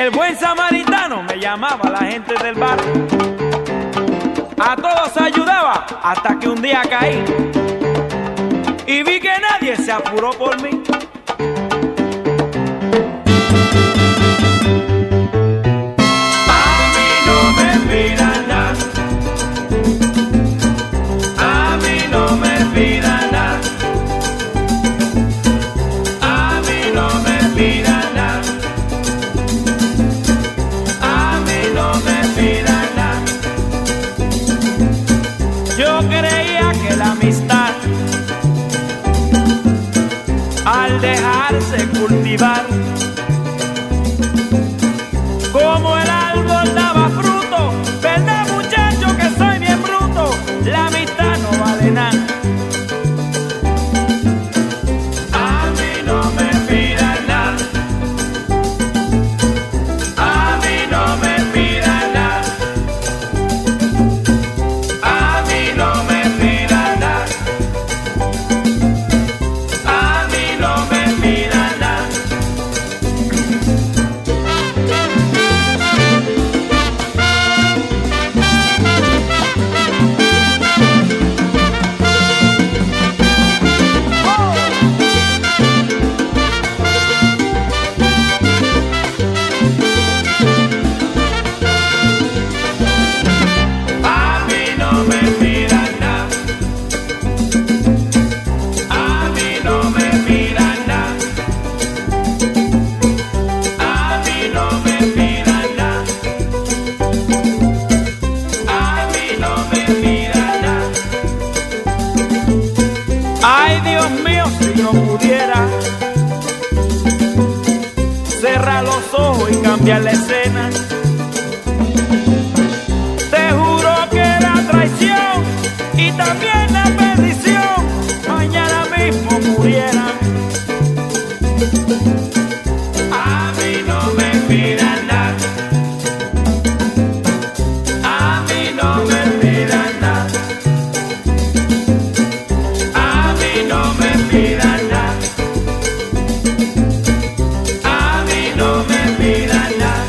El buen samaritano me llamaba a la gente del barrio. A todos ayudaba hasta que un día caí y vi que nadie se apuró por mí. A mí no me pidan nada. A mí no me pidan nada. A mí no me pidan nada. A mí no me pidan nada. Yo creía que la amistad, al dejarse cultivar, como el árbol daba fruto, ¿verdad, muchacho, que soy bien bruto? La amistad no vale nada. A mí no me pidan nada. A mí no me pidan nada. A mí no me pidan nada. A mí no me pidan nada. A mí no me pidan nada. A mí no me pidan nada. A mí no me pidan nada. A mí no me pidan nada. Ay, Dios mío, si yo pudiera cerrar los ojos y cambiar la escena, te juro que era traición y también la perdición. Mañana mismo muriera. A mí no me pidan nada. A mí no me pidan nada. A mí no me pidan nada. A mí no me pidan nada.